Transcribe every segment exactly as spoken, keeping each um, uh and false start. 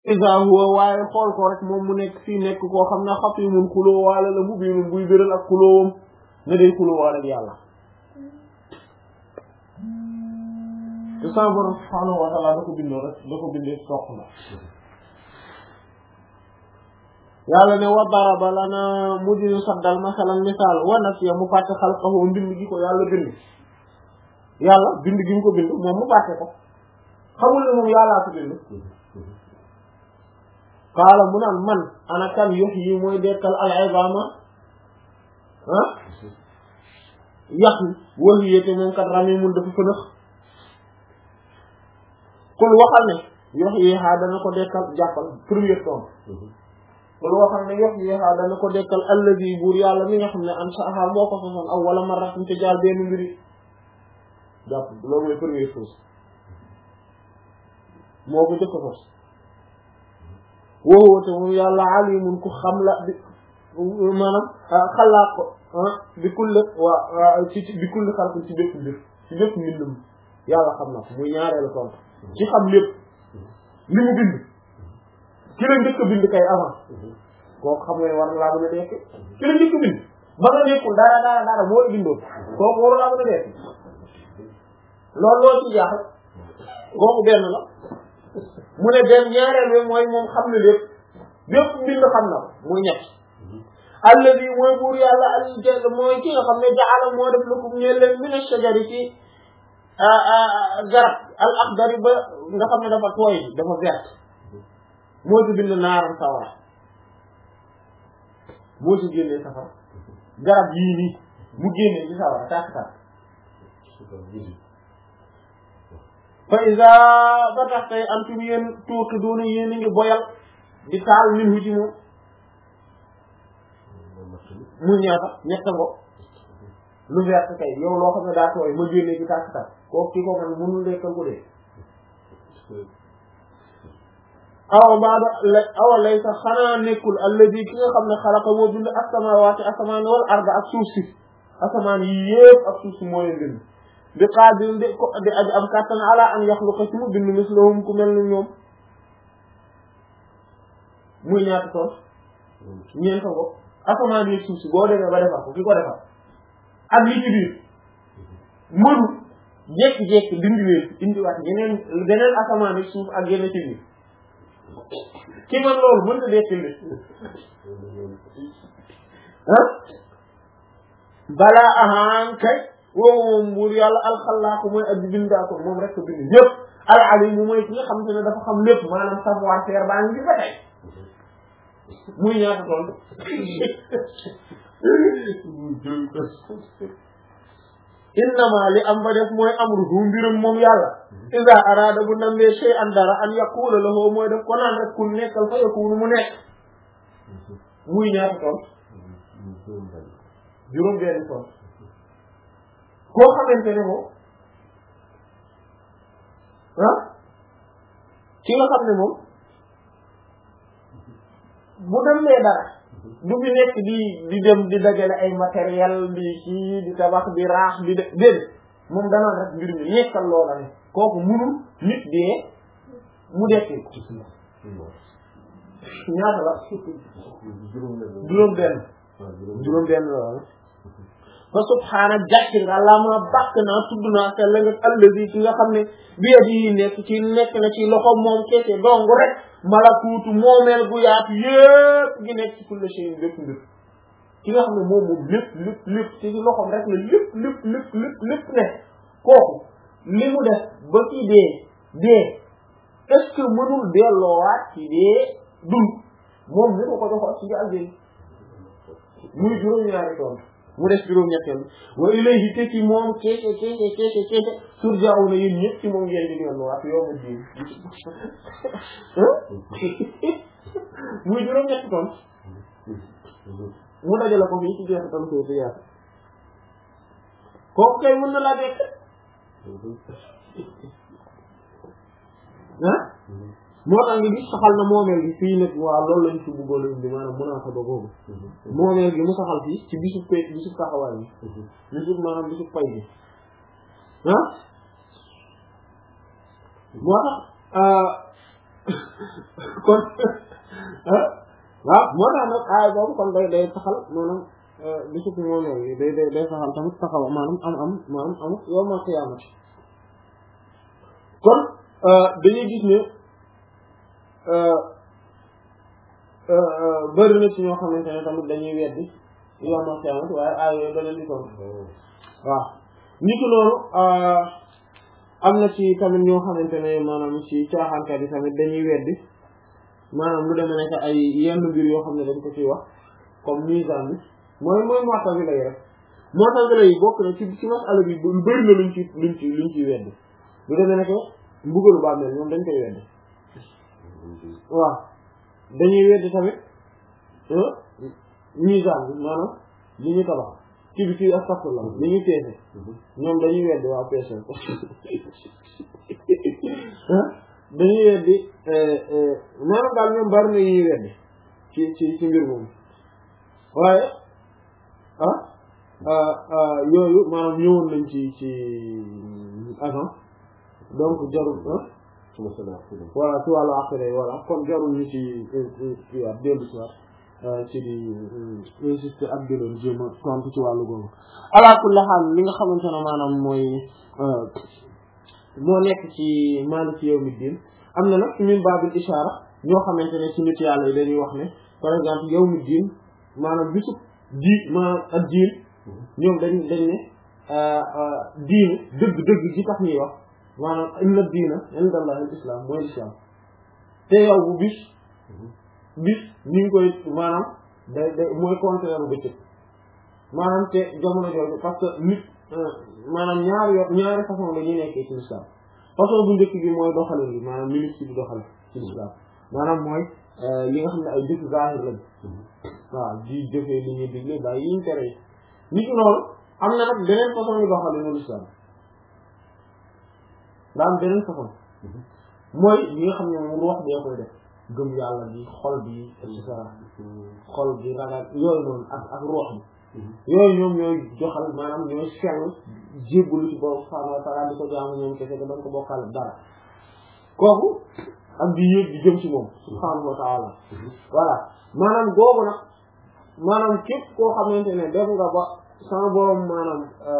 isa huwa waaye xool ko rek moom mu nekk fii nekk koo xam ne xafimun xuloo waale la mu biinun buy béral ak xuloowam ne day xuloo waale ak yàlla te sama borom subhaanahu wa ta'ala da ko bindoo rek da ko bindee soq na yàlla ne wa daraba lana mujinu saddal masalan misaal wa nasiya mu fàtte xalqahu mbind gi ko yàlla bind yàlla bind gi mu ko bind moom mu fàtte ko xamul ne moom yàllaa ko bind qaala mu naan man ana kan yuhyi mooy dekkal al izama ah yàq wa hiya te moom kat ramimun dafa fënax kul waxal ne yuhyiha dana ko dekkal jàppal premier tome kul waxal ne yuhyiha dana ko dekkal alladi buur yàlla mi nga xam ne ansaaha moo ko sosoon awwala marratin te jaar benn mbiri jàpp loolu mooy première chose moo ko jëkk a sos woowu te moom yàlla alimun ku xam la bi maanaam xalaat ko bi kulli waa ci bi kulli xalqin ci bépp mbir ci bépp mbindum yàlla xam na ko muy ñaareelu tontu ci xam lépp li mu bind ki la njëkk a bind kay avant kooku xam nga war na laa mën a dekk ki la njëkk a bind ba nga nekkul dara dara dara moo la bindoo kooku waru laa mën a dekk loolu loo ci jaaxal kooku benn la mu ne benn ñaareel bi mooy moom xam na lépp lépp mbind xam na ko muy ñett alladi mooy buur yàlla al jël mooy ki nga xam ne jaala moo def lakum ñeel leen min ash-shajari ci garab al akhdari ba nga xam ne dafa tooy dafa vert moo ci bind naaram sawara moo ci génnee safara garab yii nii mu génnee ci sawara tàkk tàkk fa iza ba tax tey antum yéen tuuti doona yéen a ngi boyal di taal min hu ci moom mu ñaata ñetta ngo lu vert kay yow loo xam ne daa tooy ma génnee ci tàkk tàkk kooku ki ko man mënul lekkal ko dee awa baada awa lay sax xanaa nekkul alladi ki nga xam ne xalaqa moo bind as-samaawaati asamaan wal arda ak suuf si asamaan yi yëpp ak suuf si moo leen bind bi qaadir di ko di aji am kàttan ala an yaxluqa ci mu bind mislahum ku mel ni ñoom muy ñaata tool ñeent ko asamaan yi suuf si boo demee ba defar ko ki ko defar ak li ci biir mënu jékki-jékki dindi leen indiwaat yeneen beneen asamaan yi suuf ak yeneen ci biir ki man loolu mën na dekkil li ah balaa ahaan kay woowu moom buur yàlla alxalaaku mooy aji bindaa ko moom rek ko bind ñëpp al alimu mooy ki nga xam te ne dafa xam lépp maanaam savoir faire baa ngi ba tey muy ñaata tool innama li am ba def mooy amruhu mbirum moom yàlla iza arada bu namee shay'an dara an yaqula lahu mooy def ko naan rek kun nekkal fa yakunu mu nekk muy ñaata tool juróom benn tool koo xamante ne moom ah ki nga xam ne moom bu demee dara du fi nekk di di dem di dajale ay matériel di ci di tabax di raax di def déedéet moom danaan rek mbir mi nekkal loola ne kooku munul nit dee mu dekki ñaata la juróom benn juróom benn loolu fa subhaana jàkki nga la ma bàkk naa tudd naa te la nga allazi ci nga xam ne biye yi nekk ci nekk na ci loxo moom kese dong rek malakuutu moomeel gu yaatu yépp gi nekk ci kulli shay lépp lépp ki nga xam ne moom moom lépp lépp lépp ci loxoom rek la lépp lépp lépp lépp lépp ne kooku li mu def ba ci dee dee est-ce que mënul delloowaat ci dee dund moom ni ko ko joxoon ci àddina muy juróom-ñaari tool mu des juróom-ñetteel wa ilayhi te ci moom keese keese keese keese turja'una yéen ñëpp ci moom ngeen di delluwaat yow ma diin muy juróom-ñetti tool mu dajale ko fii ci jeexital ko ci yaatu kooku kay mën na laa dekk ah moo tax nga gis saxal na moomeel gi fii nag waaw loolu lañ ci bëggoon a indi maanaam mën naa ko boobu moomeel gi mu saxal fii ci bisu pay bisu taxawaay bi bisu maanaam bisu pay bi ah moo tax kon waaw moo tax nag aay boobu kon day day taxal maanaam bisu moom yooyu day day day taxal tamit taxaw maanaam am am maanaam am yawmal qiyaamati kon dañuy gis ne bëri na ci ñoo xamante ne tamit dañuy weddi yawmal qiyaamati waaye aay yooyu da leen di toll waaw nit ki loolu am na ci tamit ñoo xamante ne maanaam ci caaxaankat yi tamit dañuy weddi maanaam lu demee nekk ay yenn mbir yoo xam ne dañ ko ciy wax comme misaan bi mooy mooy mu'tazila yi rek mu'tazila yi bokk na ci ci masala bi lu bëri na luñ ci luñ ci luñ ciy weddi lu demee nekk mbugalu bàmmeel ñoom dañ koy weddi waaw dañuy weddi tamit misaan bi maanaam li ñu tabax ci bi ci astafurlah li ñuy peese ñoom dañuy weddi waaw peese dañuy weddi maanaam daal ñoom bari na ñuy weddi ci ci ci mbir moom waaye ah yooyu maanaam ñëwoon nañ ci ci avant donc jarul voilà ci wàllu après voilà kon jarul ñu ci ci waat dellu si waat ci di insister ak di leen jéem a tontu ci wàllu googu ala kulli haal li nga xamante ne maanaam mooy moo nekk ci Maaliki yawmi diin am na nag min baabil ishaara ñoo xamante ne ci nit yàlla yi dañuy wax ne par exemple yawmi diin maanaam bisu di maanaam ak diin ñoom dañ dañ ne diine dëgg dëgg gi tax ñuy wax maanaam inna diina inda allahi al islam mooy l'islam te yow bu bis bis ñu ngi koy maanaam day day mooy contraire bu bëccëg maanaam te jamono jooju parce que nit maanaam ñaari yo ñaari façon la ñuy nekkee ci l'islam façon bu njëkk bi mooy doxalin bi maanaam ministre bi doxal ci l'islam maanaam mooy li nga xam ne ay jëf zahir lañ waaw di jëfee li ñuy digle bàyyi yi ñu tere yi nit ki loolu am na nag beneen façon yu doxalinu l'islam daa am beneen façon mooy li nga xam ne moom ruux bee koy def gëm yàlla bi xol bi et cetera xol bi ragal yooyu noonu ak ak ruux bi yooyu ñoom ñooy joxal maanaam ñooy sell jébbalu ci borom subhaanahu wa ta'ala di ko jaamu ñoom kese ba dañ ko bokkal dara kooku ak di yéeg di jëm ci moom subhaanahu wa ta'ala voilà maanaam googu nag maanaam képp koo xamante ne def nga ba sama borom maanaam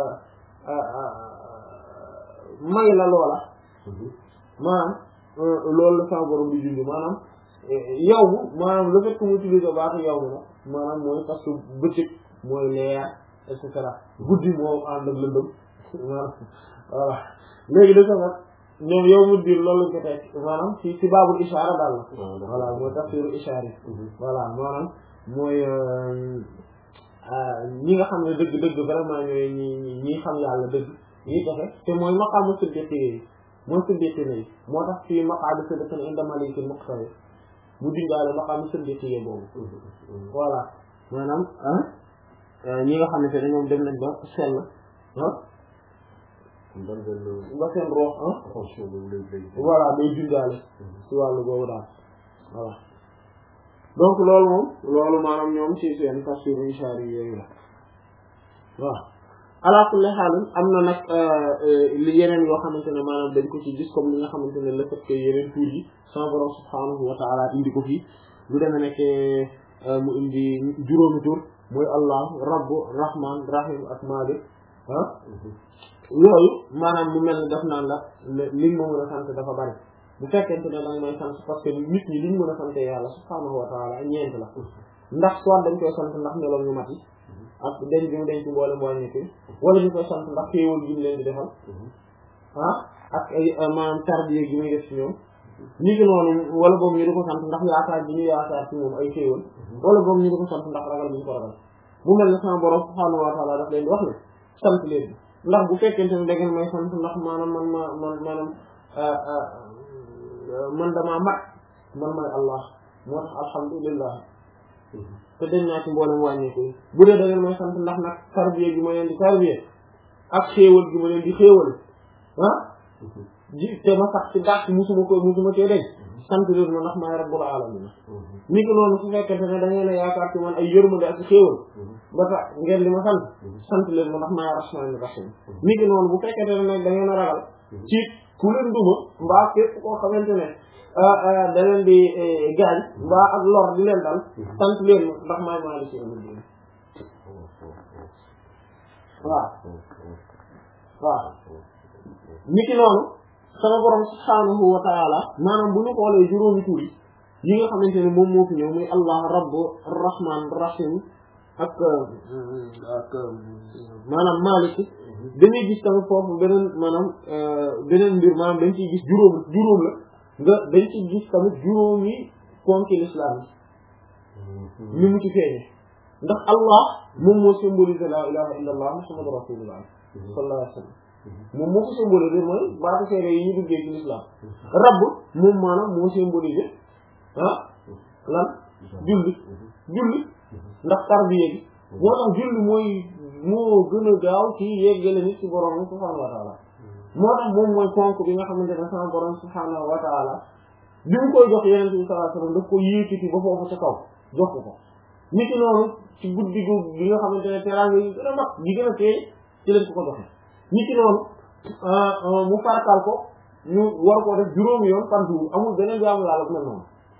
may la loola maanaam loolu la sama borom di junj maanaam yow maanaam le fait que mu utiliser baatu yow mi nag maanaam mooy parce que bëccëg mooy leer et cetera guddi moo ànd ak lëndëm maanaam voilà léegi de sax ñoom yow mu diir loolu lañ ko teg maanaam ci ci baabul ishaara daal la voilà mooy tafsiru ishaari voilà maanaam mooy ñi nga xam ne dëgg dëgg vraiment ñooy ñi ñi xam yàlla dëgg ñi texe te mooy maqaamu siddiqi yi mooy siddiqi yi moo tax fii maqaamu siddiqin inda malikin muqtadir mu dindaale maqaamu siddiqi yi boobu voilà maanaam ñi nga xamante ne ñoom dem nañ ba sell ah ba seen roox ah voilà day dindaale ci wàllu boobu daal voilà donc loolu moom loolu maanaam ñoom ci seen tafsir ishaari yooyu la waaw ala kulli haal am na nag li yeneen yoo xamante ne maanaam dañ ko ci gis comme li nga xamante ne le fait que yeneen tuur yi sama borom subhaanahu wa ta'ala indi ko fii lu demee nekk mu indi juróomi tur mooy allah rabbu rahman rahim ak malik ah yooyu maanaam mu mel ni daf naan la liñ ma mën a sant dafa bari bu fekkente ne danga may sant parce que nit ñi liñ mën a sante yàlla subhaanahu wa ta'ala ñeent la ndax soit dañ koy sant ndax meloom ñu mat yi ak dañ bi mu dañ ci mboole mboññeti wala ñu koy sant ndax xéewal gi mu leen di defal ah ak ay maanaam tarbiya gi muy def ci ñoom ñi ngi noonu wala boobu ñu di ko sant ndax yaakaar gi ñu yaakaar ci moom ay xéewal wala boobu ñu di ko sant ndax ragal bi ñu ko ragal mu mel ne sama borom subhaanahu wa ta'ala daf leen di wax ne sant leen ndax bu fekkente ne da ngeen may sant ndax maanaam man ma man maanaam man damaa mat man may Allah moo tax alhamdulillah te dañ naa ci mboolem wàññeeku bu dee da ngeen may sant ndax nag tarbiya gi ma leen di tarbiya ak xéewal gi ma leen di xéewal ah ji te ma sax ci dàq musuma ko musuma cee deñ sant leen ma ndax maay rabbul alamin ni ko noonu su fekkente ne da ngeen a yaakaar ci man ay yërmande ak xéewal ba tax ngeen di ma sant sant leen ma ndax maay rahmaanir rahiim ni ko noonu bu fekkente ne nag da ngeen a ragal ci ku leen duma mbaa képp koo xamante ne da leen di gaañ mbaa ak lor di leen dal sant leen ndax maay maaliki yawmi diin waaw waaw niki noonu sama borom subhaanahu wa ta'ala maanaam bu ñu xoolee juróomi tur yi yi nga xamante ne moom moo fi ñëw muy allah rabb rahman rahim ak ak maanaam maaliki dañuy gis tamit foofu beneen maanaam beneen mbir maanaam dañ ciy gis juróom juróom la nga dañ ciy gis tamit juróomi ponki l'islam yi ni mu ci feeñe ndax allah moom moo symbolisé la ilaha illa allah muhammadu rasulullah sallallahu alayhi wa sallam moom moo ko symbolisé mooy baatu seede yi ñu duggee ci l'islam rabb moom maanaam moo symbolisé ah lan julli julli ndax tarbiya bi moo tax julli mooy moo gën a gaaw ci yeggale nit ci borom subhaanahu wa taala moo tax moom mooy ponk bi nga xamante ne sama borom subhaanahu wa taala bi mu koy jox yeneen bi sallallahu alayhi wasallam daf ko yékkati ba foofu ca kaw jox ko ko nit ki noonu ci guddi gu bi nga xamante ne teraanga yi gën a mag yi gën a tee ci leen ko ko joxe nit ki noonu mu farataal ko ñu war koo def juróomi yoon par jour amul beneen jaamu yàlla bu mel noonu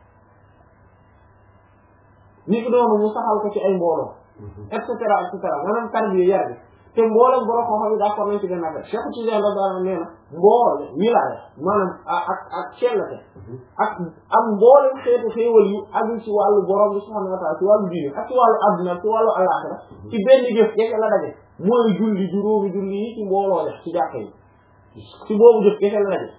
nit ki noonu mu saxal ko ci ay mbooloo et cetera et cetera maanaam tarbiya yar bi te mboolem borom koo xam ne d'accord nañ ci benn affaire Cheikh Tidiane radiyallahu anhu nee na mboole wilaaya maanaam ak ak sellate ak ak mboolem xeetu xéewal yu aju ci wàllu borom bi subhanahu wa ta'ala ci wàllu diine ak ci wàllu adduna ci wàllu alaxira ci benn jëf kese la daje mooy julli juróomi julli yi ci mbooloo def ci jàkka yi ci boobu jëf kese la daje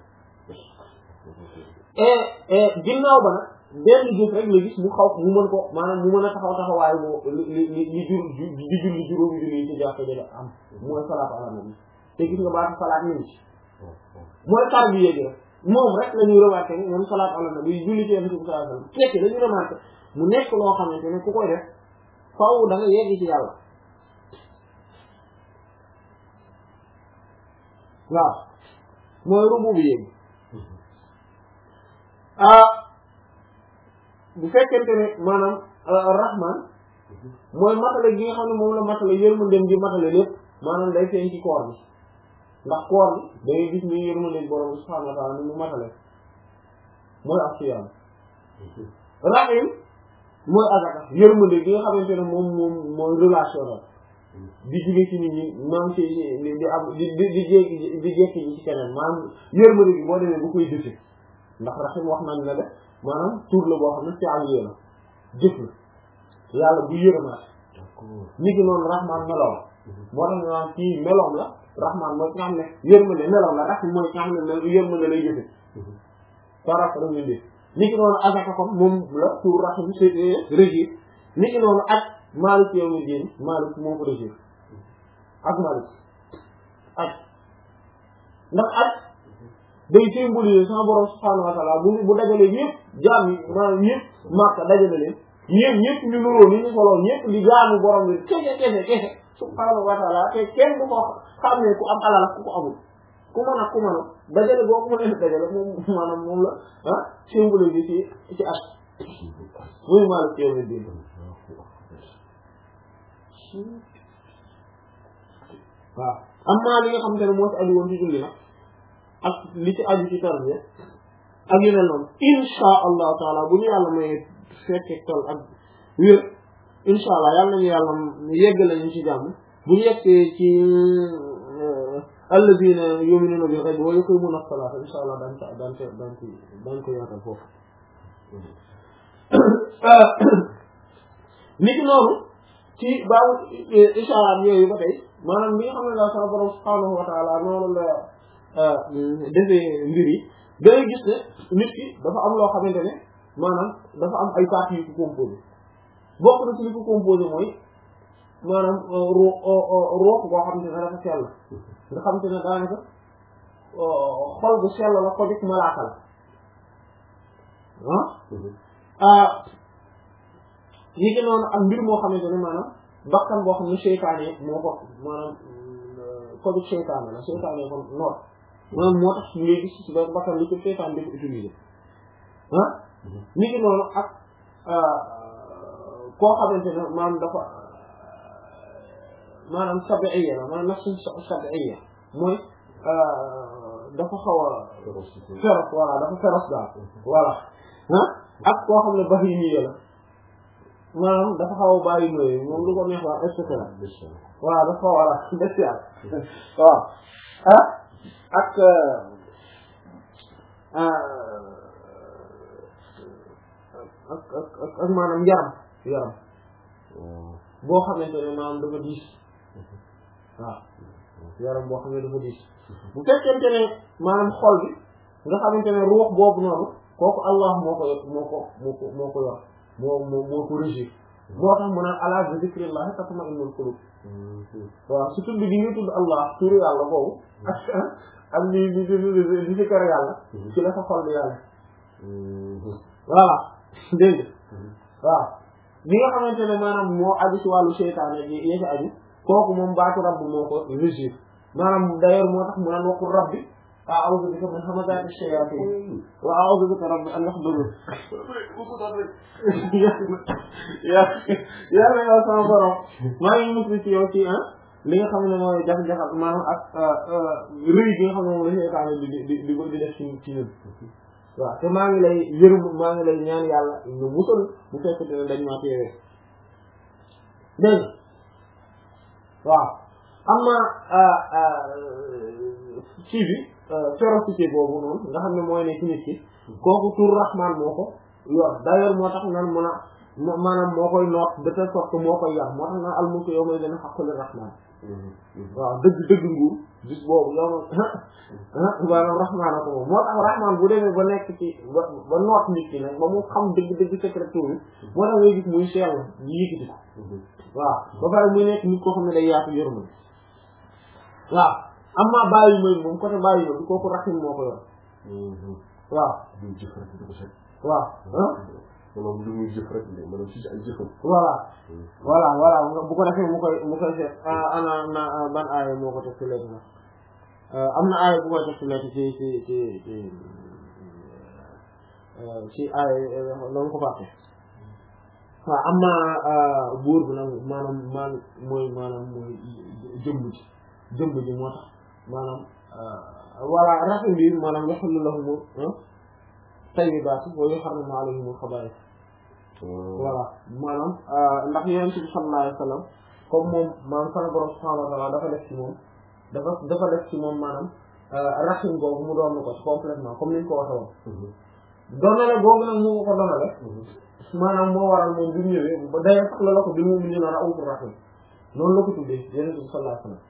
et et ginnaaw ba nag benn jëf rek la gis mu xaw mu mën ko maanaam mu mën a taxaw taxawaayu boo li li li jur di julli juróomi julli yi ci jàkka ji am mooy salaatu ala nabi te gis nga baatu salaat ñu ci mooy tarbiya gi rek moom rek la ñuy remarqué ni moom salaatu ala nabi julli ci yonent bi sallallahu alayhi wasallam fekk dañu remarqué mu nekk loo xamante ne ku koy def faaw da nga yegg ci yàlla waaw mooy rubu bi yegg ah bu fekkente ne maanaam rahman mooy matale gi nga xam ne moom la matale yërmandeem gi matale lépp maanaam day feeñ ci koor bi ndax koor bi da ngay gis ni yërmandeem borom subhanahu wa ta'ala ni mu matale mooy ak siyaam rahim mooy azaka yërmande gi nga xamante ne moom moom mooy relationnel di jóge ci nit ñi maam ci di am di di di jékki di jékki ji ci keneen maanaam yërmande gi boo demee bu koy dëfe ndax rahim wax nañ la de maanaam tur la boo xam ne ci àll la jëf la yàlla bu yërëmaat ni ki noonu rahman meloom moo tax ñu naan kii meloom la rahman mooy ki nga xam ne yërmande meloom la rahim mooy ki nga xam ne yërmande lay jëfe par rapport ak ñun ni ki noonu azaka kon moom la tur rahim c'est régir ni ki noonu ak malik yawmi diin malik moo ko régir ak malik ak ndax ak day symboliser sama borom subhanahu wa ta'ala bu bu dajalee ñëpp jaam yi maanaam ñëpp Makka dajale leen ñëpp ñëpp ñu nuroo ni ñu soloo ñëpp di jaamu borom bi kese kese kese subhanahu wa ta'ala te kenn du ko xam ne ku am alal ku ko amul ku mën a ku mën a dajale boo ko mën a dajale moom maanaam moom la ah symboliser ci ci at muy Maalik yawmi diin waaw am naa li nga xam te ne moo ci aju woon ci julli nag ak li ci aju ci tarbiya ak yu mel noonu insha allahu taala bu ñu yàlla may fekkee tool ak wér insha allah yàlla nañu yàlla yeggale ñu ci jàmm bu ñu yeggee ci alladina yu'minuna bil ghaybi wa yuqimuna as-salata insha allah daan ko daan ko daan ko daan ko yaatal foofu niki noonu ci baabu ishaaraat yooyu ba tey maanaam li nga xam ne la sama borom subhanahu wa taala noonu la defee mbir yi day gis ne nit ki dafa am loo xamante ne maanaam dafa am ay parties yu ko composé bokk na ci li ko composé mooy maanaam roox koo xamante ne dafa sell nga xamante ne daanaka xol bu sell la ko jëkk malaaka la ah ñi ki noonu ak mbir moo xamante ne maanaam bakkan boo xam ne seytaane moo ko maanaam ko jëkk seytaane la seytaane ko noot maanaam moo tax ngay gis ci benn bakkan li ko seytaan di ko utiliser ah ni ki noonu ak koo xamante ne maanaam dafa maanaam tabi'iyya la maanaam nafsu tabi'iyya mooy dafa xaw a féroce voilà dafa féroce daal voilà ah ak koo xam ne baxi nii la maanaam dafa xaw a bàyyi nooyu moom du ko neex waa et cetera voilà dafa xaw a spécial waaw ah ak ak ak ak ak maanaam yaram yaram boo xamante ne maanaam dafa diis waaw yaram boo xam ne dafa diis bu fekkente ne maanaam xol bi nga xamante ne ruux boobu noonu kooku Allah moo ko moo ko moo ko moo ko yor moo moo moo ko régir moo tax mu naan ala bi zikrillah tatma'innul qulub waaw su tudd gi ñu tudd Allah turu yàlla boobu ak ak li li li di zikr yàlla ci la sa xol bi yàlla voilà dégg waaw li nga xamante ne maanaam moo aju ci wàllu seytaane yi yee ci aju kooku moom baatu rabb moo ko régir maanaam d'ailleurs moo tax mu naan waqul rabbi a'udhu bika min hamazati shayatin wa a'udhu bika rabbi an yahdurun yaa yaa na yow sama borom maa ngi musli ci yow ci ah li nga xam ne mooy jax-jaxal maanaam ak rëy bi nga xam ne moom la seytaane di di di di def ci ci ñun waaw te maa ngi lay yërëm maa ngi lay ñaan yàlla ñu musal bu fekkente ne dañ maa teewee dégg waaw am na ci bi férocité boobu noonu nga xam ne mooy ne ci nit ki kooku tur rahman moo ko yor d'ailleurs moo tax nan mun a maanaam moo koy noot de telle sorte que moo koy yar moo tax naan al mulku yawma idhin haqqul rahman waaw dëgg dëgg nguur bis boobu yow maanaam rahman ko moom moo tax rahman bu demee ba nekk ci ba ba noot nit ki nag ba mu xam dëgg dëgg secret tur bi moo tax ngay gis muy sell di yëkkati ko waaw ba pare muy nekk nit koo xam ne day yaatu yërmande waaw am naa bàyyi may moom côté bàyyi ma bi kooku rahim moo ko yor waaw waaw maanaam lu muy jëf rek maanaam ci ay jëfam voilà voilà voilà bu ko defee mu koy mu koy seet ana na ban aaya moo ko teg ci léegi nag am na aaya bu koy teg ci léegi ci ci ci ci ci aaya la mu ko fàtte waaw am na buur bi nag maanaam maan mooy maanaam mooy jëmb ji jëmb ji moo tax maanaam voilà rafet bi maanaam yaxillu lahum tayyibaat wa yuharrimu alayhim al-khabaa'ith voilà maanaam ndax yonent bi sallallahu alayhi wa sallam comme moom maanaam sama borom subhaanahu wa ta'aala dafa def ci moom dafa dafa def ci moom maanaam racine boobu mu doon ko complètement comme ni ñu ko waxee woon. doonale boobu nag mu ko doonale maanaam moo waral moom bi mu ñëwee ba day sax la la ko bi mu ñu naan ra'uufur rahiim noonu la ko tuddee yonent bi sallallahu alayhi wa sallam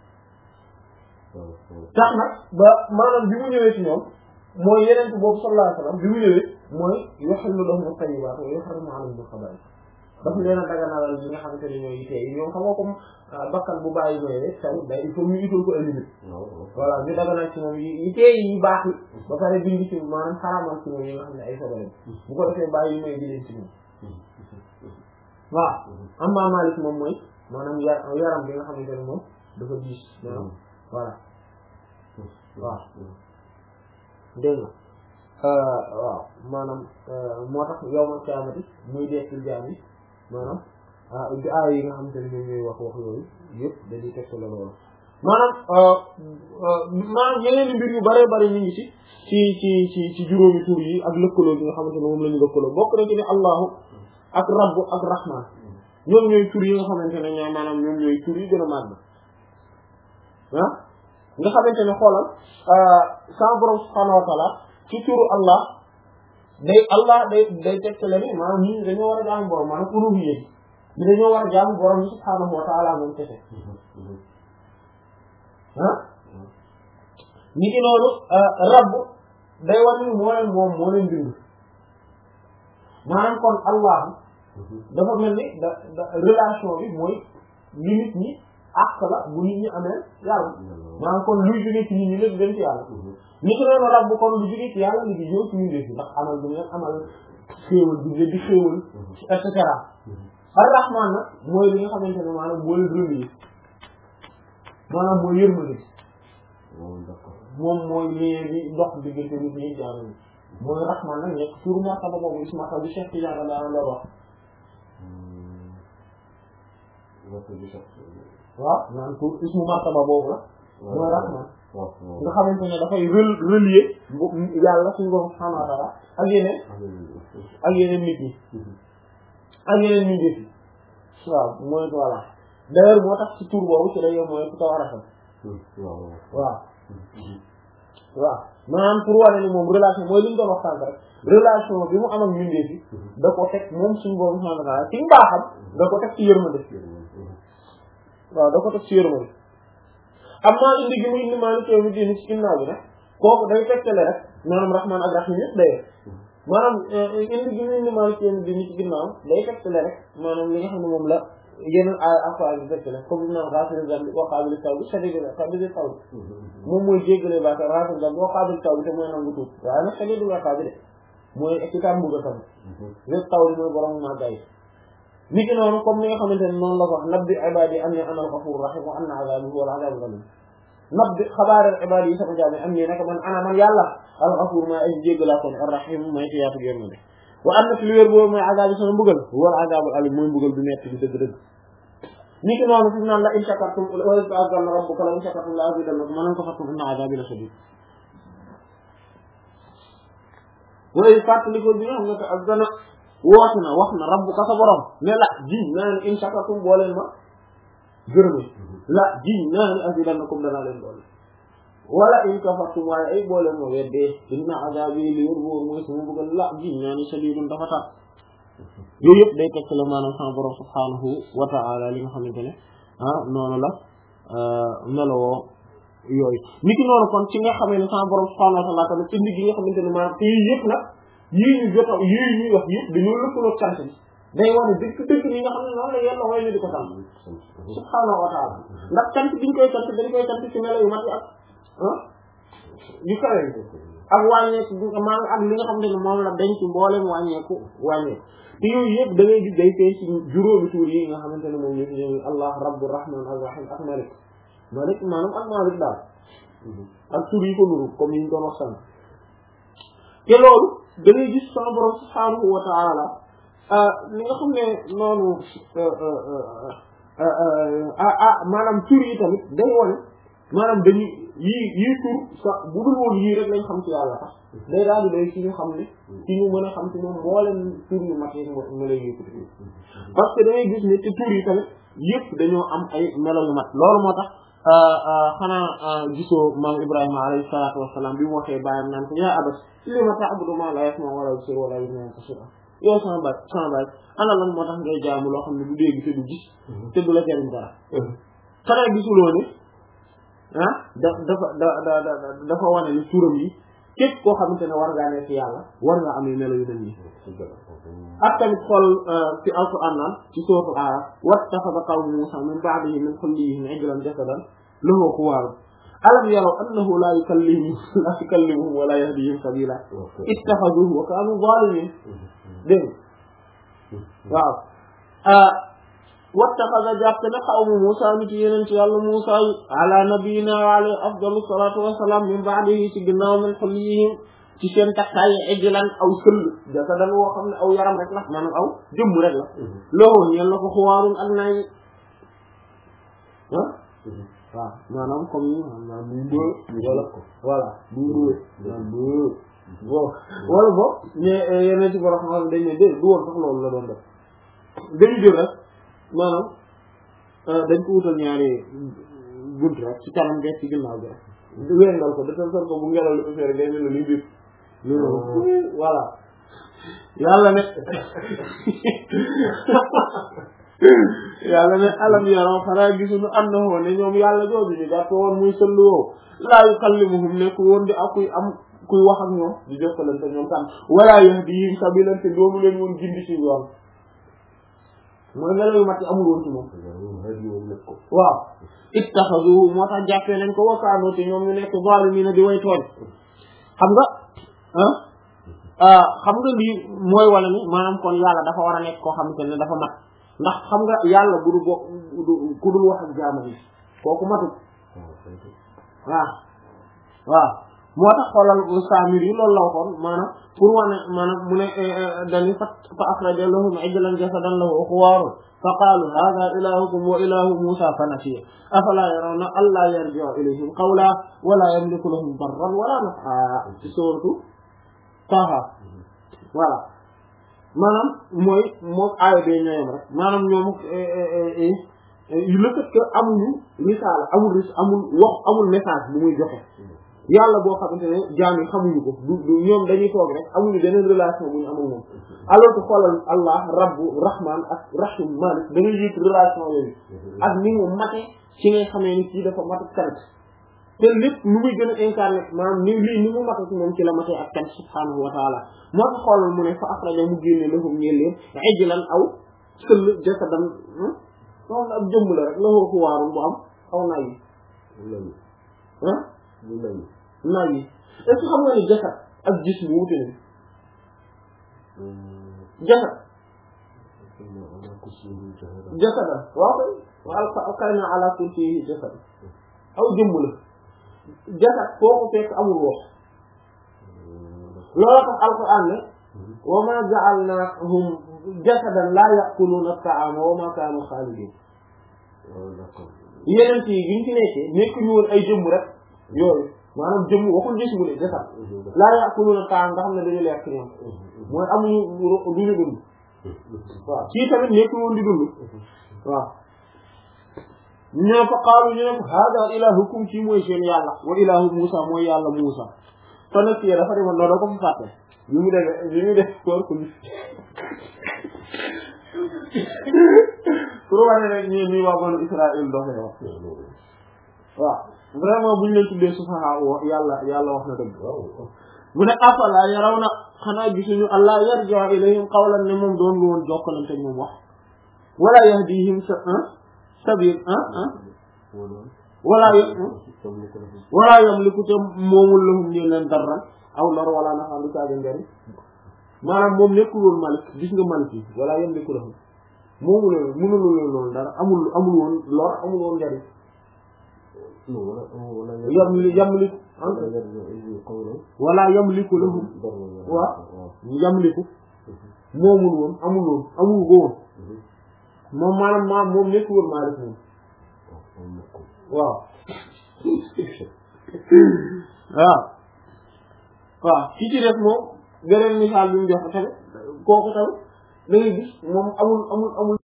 tax nag ba maanaam bi mu ñëwee ci ñoom. mooy yeneen boobu sallallahu alayhi wa sallam bi mu ñëwee mooy yuhillu lahum at-tayyibaat wa yuharrimu alayhim al-khabaa'ith dafa leen a daganalal yi nga xamante ne ñooy tey ñoom xam nga comme bakkan bu bàyyi mooy tamit day il faut ñu itul ko ay limite voilà ñu daganal ci moom yi tey yi baax yi ba pare bind ci maanaam xaraamal ci moom yi nga xam ne ay sobale bu ko defee bàyyi yi mooy di leen ci moom waaw amma Maalik moom mooy maanaam yar yaram bi nga xamante ne moom dafa diis maanaam voilà waaw dégg nga waaw maanaam moo tax yawmal qiyaamati muy dekkil jaam yi maanaam aay yi nga xamante ne ñoom ñooy wax wax yooyu yëpp dañuy teg la loolu maanaam maanaam yeneen mbir yu bare bare ñu ngi ci ci ci ci ci juróomi tur yi ak lëkkaloo bi nga xamante ne moom la ñu lëkkaloo bokk na ci ne Allahu ak Rabbu ak Rahman ñoom ñooy tur yi nga xamante ne ñoo maanaam ñoom ñooy tur yi gën a màgg ah nga xamante ne xoolal sama borom subhaanahu wa ta'ala ci turu Allah day Allah day day tegtale ni maanaam ñi dañoo war a jaamu borom maanaam uluhiyya ñi dañoo war a jaamu borom bi subhaanahu wa ta'ala moom kese ah ñi ki noonu rabb day war ni moo leen moom moo leen bind maanaam kon Allah dafa mel ni da da relation bi mooy li nit ñi àq la bu nit ñi amee yàlla maanaam kon luy jógee ci nit ñi lépp dem ci yàlla ñi ko noonu rabb kon lu jógee ci yàlla li di ñëw ci ñu def ndax amal bu leen amal xéewal bi leen di xéewal et cetera ar-rahman nag mooy li nga xamante ne maanaam moo leen relier maanaam mooy yërmande moom mooy lii di dox diggante nit ñi jaamu ñi mooy rahman nag nekk sur martaba boobu is martaba bi Cheikh Tidiane daana la wax waaw naan pour ismu martaba boobu la mooy rahman nga xamante ne dafay rel relier yàlla suñu borom subhanahu wa ta'ala ak yeneen ak yeneen nit ñi ak yeneen nit ñi waaw mooy voilà d'ailleurs moo tax ci tur boobu ci la yow mooy ku ko war a xam waaw waaw maanaam pour wane ni moom relation mooy li ñu doon wax sànq rek relation bi mu am ak mbindeef yi da ko teg moom suñu borom subhanahu wa ta'ala ci mbaaxam da ko teg ci yërmande waaw da ko teg ci yërmande am naa indi gi mu indi Maalik yawmi diin ci ginnaaw bi nag kooku day tegtale rek maanaam rahmaan ak rahiim yëpp day maanaam indi gi mu indi Maalik yawmi diin ci ginnaaw day tegtale rek maanaam li nga xam ne moom la yeneen ay affaire bi tegtale comme li naan ghaafiril zambi wa qaabilit tawbi shadiidul iqaabi dil tawbi moom mooy jéggale baata ghaafiril zambi wa qaabilit tawbi te mooy nangu tuub waaye nag shadiidul iqaabi de mooy ci kan mbuga tamit lépp tawbi mooy borom maa gay ni ki noonu comme ni nga xamante ne noonu la ko wax nabbi ibaadi anni ana al-ghafuurur rahiim wa anna azaabii huwa al-azaabul aliim nabbi xabaaral ibaadi yi sama jaam am nii naka man ana man yàlla al-ghafuur maa ay jéggalaa kon ar-rahiim mooy ci yaatu yërmande wa anna ci lu wér boobu mooy azaabi sama mbugal huwa al-azaabul aliim mooy mbugal bi metti bi dëgg-dëgg ni ki noonu fi naan la in shakartum wa ta'azzana rabbuka la in shakartum la aziidannakum wa la in kafartum inna azaabii la shadiid waaye fàttali ko bi nga xam ne ta'azzana woote na wax na rabbuka sa borom ne la ji naa ne in shakartum boo leen ma gërëme la ji naa ne azidannakum danaa leen boole wala in kafartum waaye ay boo leen ma weddee inna azabi li wër boobu mooy sama bëggal la ji naa ne shadidun dafa tar yooyu yëpp day tekk la maanaam sama borom subhanahu wa ta'ala li nga xamante ne ah noonu la meloo yooyu niki noonu kon ci nga xamee ne sama borom subhanahu wa ta'ala tamit indi gi nga xamante ne maanaam te yii yëpp nag yii ñu jot yii ñuy wax yëpp dañoo lëkkaloo cant bi day wane dëgg dëgg ñi nga xam ne noonu la yàlla way ni di ko sant subhaanahu wa ta'ala ndax cant biñ koy sant dañ koy sant ci melo yu mat yi ak ah yu kawe ak wàññeeku maanaam ak li nga xam ne moom la dañ ci mboolem wàññeeku wàññeeku te yooyu yëpp da ngay gis day fee ci juróomi tuur yi nga xamante ne moom ñu fi ñëw Allah Rabbu Rahman Ar-Rahim ak Malik Malik maanaam ak Malik daal ak tuur yi ko nuru comme yi ñu doon wax sant te loolu da ngay gis sama borom subhaanahu wa ta'ala li nga xam ne noonu ah maanaam tur yi tamit day wone maanaam dañuy yii yii tur sax bu dul woon yii rek lañ xam ci yàlla sax day daal di doy ci ñu xam ne ci ñu mën a xam ci moom mbooleen tur yu mat yi ma lay yëkkati parce que da ngay gis ne ci tur yi tamit yëpp dañoo am ay melo yu mat loolu moo tax xanaa gisoo maam Ibrahima alayhi salaatu wassalaam bi mu waxee bàyyam naan ko yaa abati lima ta'budu ma la yasma'u wa la yubsiru wa la yughni anka shay'an yow sama baay sama baay ana lan moo tax ngay jaamu loo xam ne du dégg te du gis te du la jariñ dara xanaa gisuloo ne ah da dafa da da dafa wane ni turam yi képp koo xamante ne war ngaa nekk yàlla war nga amee melo yu mel nii ak tamit xool ci alquran naan ci suratul A'raf wattakhadha qawmu Musa min ba'dihi min hulliyihim 'ijlan jasadan lahu khuwar alam yaraw annahu la yukallimuhum la yukallimuhum wa la yahdihim sabila ittakhadhuhu wa kanu zalimin dégg waaw wattakhadha jàpp na qawmu Musa mi ci yeneen ci yàlla Musa yi ala nabiyina wa alayhi afdalu salatu wassalam min ba'dihi ci ginnaaw min hulliyihim ci seen takkaay ijlan aw sëll jasadan woo xam ne aw yaram rek la maanaam aw jëmm rek la loolu ñeel na ko xuwaarun ak naay ah waaw maanaam comme ni maanaam bu mbë wala voilà bu mbë bo wala bo mais yeneen ci borom xam dañ ne dé du woon sax loolu la doon def dañu jël rek maanaam dañ ko wutal ñaari bunt rek ci kanam ge ci ginnaaw bi rek wéngal ko de telle sorte que bu ngelaw li affaire day mel ni biir loolu voilà yàlla ne yàlla ne alam yaraw xanaa gisuñu annahu ne ñoom yàlla jooju ñu gàtt woon muy sëllu woow laa yukallimuhum nekk woon di ak kuy am kuy wax ak ñoom di jokkalante ñoom tam wala yahdihim sabilan te doomu leen woon gindi ci yoon mooy melo yu mat yi amul woon ci moom waaw ittaxazu moo tax jàppee nañ ko wakaanoo te ñoom ñu nekk zaalimiina di way tooñ xam nga ah xam nga lii mooy wala ni maanaam kon yàlla dafa war a nekk koo xamante ne dafa mat ndax xam nga yàlla bu du bo ku dul wax ak jaamu bi kooku matut waaw waaw moo tax xoolal saamir yi loolu la waxoon maanaam pour wane maanaam mu ne dañu fa fa axraja lahum ijlan jasadan lahu xuwaarun fa qaalu hada ilahukum wa ilahu musa fa nasiya afala yarawna alla yarji'u ilayhim qawla wala yamliku lahum darran wala naf'a ci sourate Taha voilà maanaam mooy moom aaya bee ñooyam rek maanaam ñoom le fait que amuñu risaala amul ris amul wax amul message bu muy joxe yàlla boo xamante ne jaam yi xamuñu ko du du ñoom dañuy toog rek amuñu beneen relation bu ñu am ak moom alors que xoolal Allah rabbu rahman ak rahim malik da ngay yëg relation yooyu ak ni mu mate ci ngay xamee ni kii dafa mate kanat te lépp nu muy gën a incarné maanaam ni lii ni mu mate ci moom ci la mate ak kanat subhanahu wa taala moo tax xoolal mu ne fa axraja mu génne lahum ñeel leen ijlan aw sëll jasadan moom ab jëmm la rek la ko waarum bu am aw naa yi ah naa yi est-ce que xam nga ni jasad ak gis mu wute ni jasad jasadan waaw koy wal kalna ala kursiyi jasad aw jëmm la jasad foo ko fekk amul wax loolu tax alquran ne wa ma ja'alnahum jasadan la ya'kuluna at-ta'ama wa ma kanu khalidin yeneen yi biñ ci nekkee nekk ñu woon ay jëmm rek yooyu maanaam jëmm waxul gis mu ne jasad la ya'kuluna at-ta'ama nga xam ne dañu lekk ñoom mooy amuñu duñu dund waaw kii tamit nekk woon di dund waaw ñoo fa qaalu ñu ne ko hada ilahukum ci mooy seen yàlla wa ilahu Musa mooy yàlla Musa fa nag ci dafa demoon noonu ko fi fàtte bi mu def bi mu def koor ko pour wane rek ñi ñi waa banu Israël doxee wax waaw vraiment buñu leen tuddee sufaha yàlla yàlla wax na dëgg mu ne afala yarawna xanaa gisuñu allah yarji'u ilayhim qawlan ne moom doon lu woon jokkalante moom wax wala yahdihim sa sabil ah ah wala y wala yamliku te moomul lahum ñeen leen darran aw lor wala nafa lu caaga njariñ maanaam moom nekkul woon malik gis nga malik yi wala yamliku lahum moomu leen mënulu leen loolu dara amul amul woon lor amul woon njariñ yamli yamliku wala yamliku lahum waaw yamliku moomul woon amul woon amul ko woon moom maanaam maam moom nekkul woon malik moom waaw waaw waaw ki ci def moom beneen misaal bi mu jox tamit kooku tamit da ngay gis moom amul amul amul